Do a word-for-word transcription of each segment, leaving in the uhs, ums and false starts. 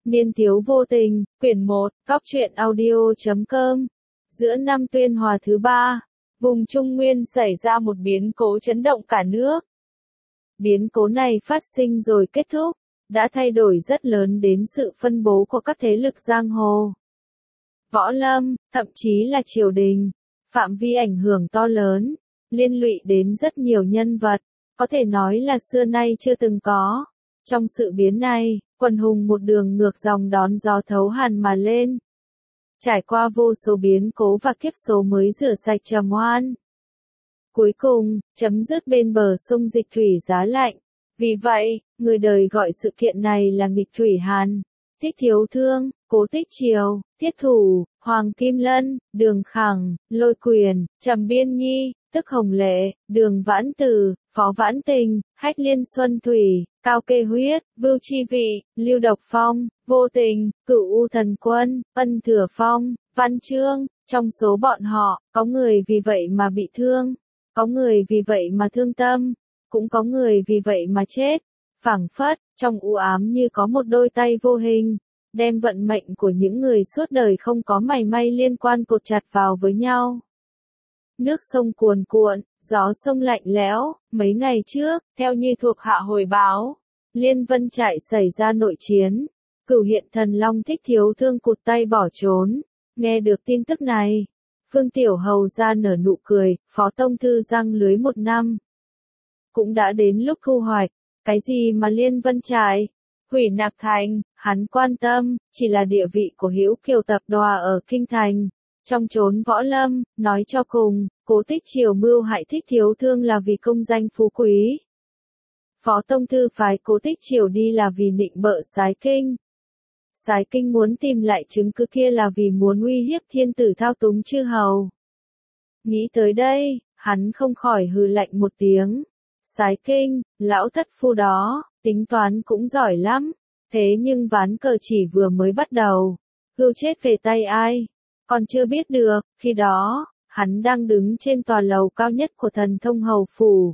Niên thiếu vô tình, quyển một, góc truyện audio chấm com. Giữa năm Tuyên Hòa thứ ba, vùng Trung Nguyên xảy ra một biến cố chấn động cả nước. Biến cố này phát sinh rồi kết thúc, đã thay đổi rất lớn đến sự phân bố của các thế lực giang hồ, võ lâm, thậm chí là triều đình. Phạm vi ảnh hưởng to lớn, liên lụy đến rất nhiều nhân vật, có thể nói là xưa nay chưa từng có. Trong sự biến này, quần hùng một đường ngược dòng đón gió thấu hàn mà lên. Trải qua vô số biến cố và kiếp số mới rửa sạch trầm oan. Cuối cùng, chấm dứt bên bờ sông Dịch Thủy giá lạnh. Vì vậy, người đời gọi sự kiện này là nghịch thủy hàn. Thích Thiếu Thương, Cố Tích Triều, Thiết Thủ, Hoàng Kim Lân, Đường Khẳng, Lôi Quyền, Trầm Biên Nhi, tức Hồng Lệ, Đường Vãn Tử, Phó Vãn Tình, Hách Liên Xuân Thủy, Cao Kê Huyết, Vưu Chi Vị, Lưu Độc Phong, Vô Tình, Cửu U Thần Quân, Ân Thừa Phong, Văn Chương. Trong số bọn họ, có người vì vậy mà bị thương, có người vì vậy mà thương tâm, cũng có người vì vậy mà chết. Phảng phất, trong u ám như có một đôi tay vô hình, đem vận mệnh của những người suốt đời không có mảy may liên quan cột chặt vào với nhau. Nước sông cuồn cuộn, gió sông lạnh lẽo. Mấy ngày trước, theo như thuộc hạ hồi báo, Liên Vân Trại xảy ra nội chiến. Cửu Hiện Thần Long Thích Thiếu Thương cụt tay bỏ trốn. Nghe được tin tức này, Phương Tiểu Hầu ra nở nụ cười. Phó Tông Thư giăng lưới một năm, cũng đã đến lúc thu hoạch. Cái gì mà Liên Vân Trại, Hủy Nạc Thành, hắn quan tâm, chỉ là địa vị của Hữu Kiều tập đoàn ở Kinh Thành. Trong chốn võ lâm, nói cho cùng, Cố Tích Triều mưu hại Thích Thiếu Thương là vì công danh phú quý. Phó Tông Thư phái Cố Tích Triều đi là vì nịnh bợ Sái Kinh. Sái Kinh muốn tìm lại chứng cứ kia là vì muốn uy hiếp thiên tử thao túng chư hầu. Nghĩ tới đây, hắn không khỏi hừ lạnh một tiếng. Sái Kinh, lão thất phu đó, tính toán cũng giỏi lắm, thế nhưng ván cờ chỉ vừa mới bắt đầu, gươm chết về tay ai, còn chưa biết được. Khi đó, hắn đang đứng trên tòa lầu cao nhất của Thần Thông Hầu Phủ.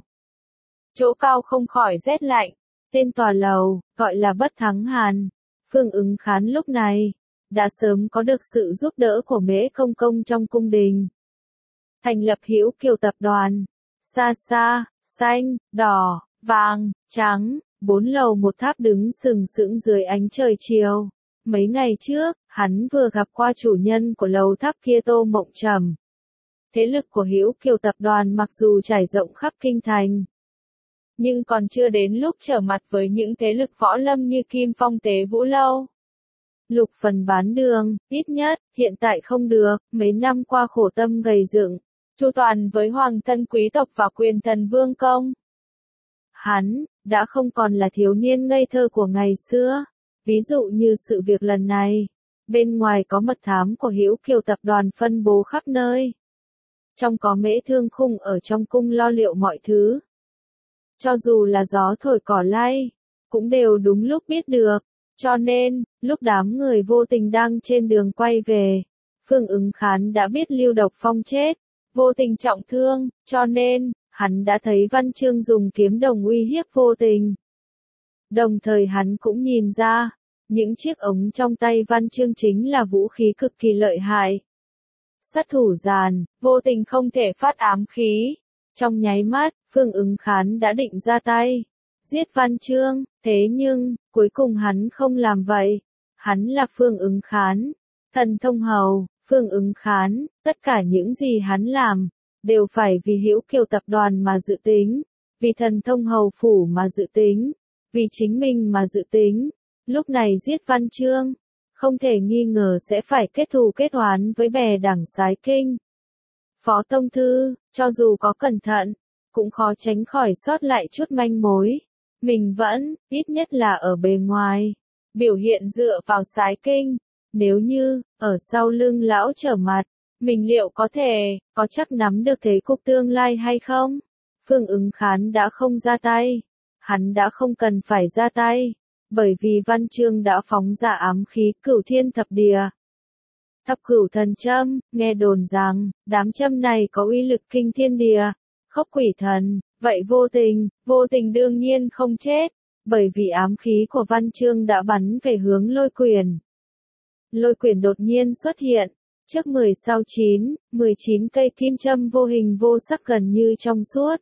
Chỗ cao không khỏi rét lạnh, tên tòa lầu, gọi là Bất Thắng Hàn. Phương Ứng Khán lúc này, đã sớm có được sự giúp đỡ của Mễ Công Công trong cung đình. Thành lập Hữu Kiều tập đoàn, xa xa, xanh, đỏ, vàng, trắng, bốn lầu một tháp đứng sừng sững dưới ánh trời chiều. Mấy ngày trước, hắn vừa gặp qua chủ nhân của lầu tháp kia Tô Mộng Trầm. Thế lực của Hữu Kiều tập đoàn mặc dù trải rộng khắp kinh thành, nhưng còn chưa đến lúc trở mặt với những thế lực võ lâm như Kim Phong Tế Vũ Lâu, Lục Phần Bán Đường. Ít nhất, hiện tại không được. Mấy năm qua khổ tâm gầy dựng, chu toàn với hoàng thân quý tộc và quyền thần vương công, hắn đã không còn là thiếu niên ngây thơ của ngày xưa. Ví dụ như sự việc lần này, bên ngoài có mật thám của Hữu Kiều tập đoàn phân bố khắp nơi, trong có Mễ Thương Khung ở trong cung lo liệu mọi thứ. Cho dù là gió thổi cỏ lay, cũng đều đúng lúc biết được. Cho nên, lúc đám người Vô Tình đang trên đường quay về, Phương Ứng Khán đã biết Lưu Độc Phong chết, Vô Tình trọng thương, cho nên, hắn đã thấy Văn Chương dùng kiếm đồng uy hiếp Vô Tình. Đồng thời hắn cũng nhìn ra, những chiếc ống trong tay Văn Chương chính là vũ khí cực kỳ lợi hại. Sát thủ giàn, Vô Tình không thể phát ám khí. Trong nháy mắt, Phương Ứng Khán đã định ra tay, giết Văn Chương, thế nhưng, cuối cùng hắn không làm vậy. Hắn là Phương Ứng Khán, Thần Thông Hầu, Phương Ứng Khán, tất cả những gì hắn làm, đều phải vì Hữu Kiều tập đoàn mà dự tính, vì Thần Thông Hầu Phủ mà dự tính, vì chính mình mà dự tính. Lúc này giết Văn Chương, không thể nghi ngờ sẽ phải kết thù kết oán với bè đảng Sái Kinh. Phó Tông Thư, cho dù có cẩn thận, cũng khó tránh khỏi sót lại chút manh mối. Mình vẫn, ít nhất là ở bề ngoài, biểu hiện dựa vào Sái Kinh. Nếu như, ở sau lưng lão trở mặt, mình liệu có thể, có chắc nắm được thế cục tương lai hay không? Phương Ứng Khán đã không ra tay. Hắn đã không cần phải ra tay, bởi vì Văn Chương đã phóng ra ám khí Cửu Thiên Thập Địa. Thập Cửu Thần Châm, nghe đồn rằng, đám châm này có uy lực kinh thiên địa, khốc quỷ thần. Vậy Vô Tình, Vô Tình đương nhiên không chết. Bởi vì ám khí của Văn Chương đã bắn về hướng Lôi Quyền. Lôi Quyền đột nhiên xuất hiện, trước mười sau chín, mười chín cây kim châm vô hình vô sắc gần như trong suốt.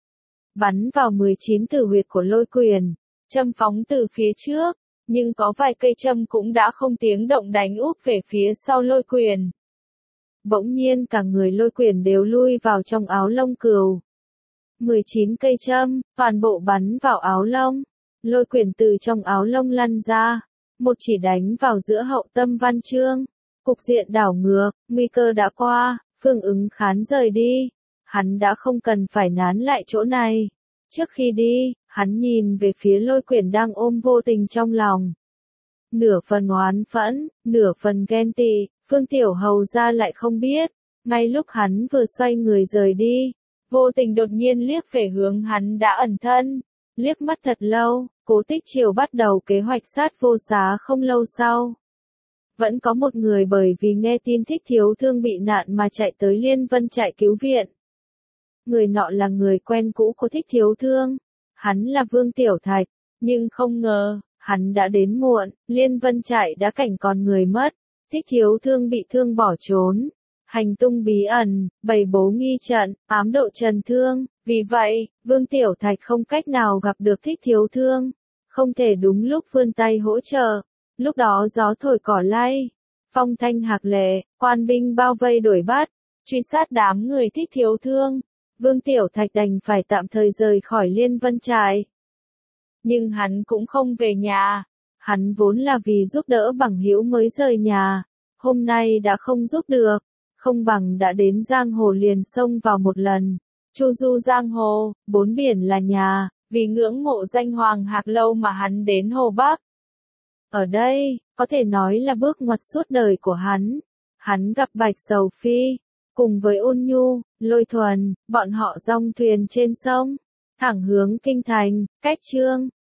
Bắn vào mười chín tử huyệt của Lôi Quyền, châm phóng từ phía trước, nhưng có vài cây châm cũng đã không tiếng động đánh úp về phía sau Lôi Quyền. Bỗng nhiên cả người Lôi Quyền đều lui vào trong áo lông cừu. mười chín cây châm, toàn bộ bắn vào áo lông. Lôi Quyền từ trong áo lông lăn ra, một chỉ đánh vào giữa hậu tâm Văn Chương. Cục diện đảo ngược, nguy cơ đã qua, Phương Ứng Khán rời đi. Hắn đã không cần phải nán lại chỗ này. Trước khi đi, hắn nhìn về phía Lôi Quyền đang ôm vô tình trong lòng. Nửa phần oán phẫn, nửa phần ghen tị, Phương Tiểu Hầu ra lại không biết. Ngay lúc hắn vừa xoay người rời đi, vô tình đột nhiên liếc về hướng hắn đã ẩn thân. Liếc mắt thật lâu, Cố Tích Triều bắt đầu kế hoạch sát Vô Xá không lâu sau. Vẫn có một người bởi vì nghe tin Thích Thiếu Thương bị nạn mà chạy tới Liên Vân trại cứu viện. Người nọ là người quen cũ của Thích Thiếu Thương. Hắn là Vương Tiểu Thạch, nhưng không ngờ, hắn đã đến muộn, Liên Vân trại đã cảnh còn người mất. Thích Thiếu Thương bị thương bỏ trốn. Hành tung bí ẩn, bày bố nghi trận, ám độ Trần Thương. Vì vậy, Vương Tiểu Thạch không cách nào gặp được Thích Thiếu Thương. Không thể đúng lúc vươn tay hỗ trợ. Lúc đó gió thổi cỏ lay, phong thanh hạc lệ, quan binh bao vây đuổi bắt, truy sát đám người Thích Thiếu Thương. Vương Tiểu Thạch đành phải tạm thời rời khỏi Liên Vân trại. Nhưng hắn cũng không về nhà. Hắn vốn là vì giúp đỡ bằng hữu mới rời nhà. Hôm nay đã không giúp được. Không bằng đã đến giang hồ liền xông vào một lần. Chu du giang hồ, bốn biển là nhà. Vì ngưỡng mộ danh Hoàng Hạc Lâu mà hắn đến Hồ Bắc. Ở đây, có thể nói là bước ngoặt suốt đời của hắn. Hắn gặp Bạch Sầu Phi, cùng với Ôn Nhu, Lôi Thuần, bọn họ dong thuyền trên sông, thẳng hướng kinh thành, cách Chương.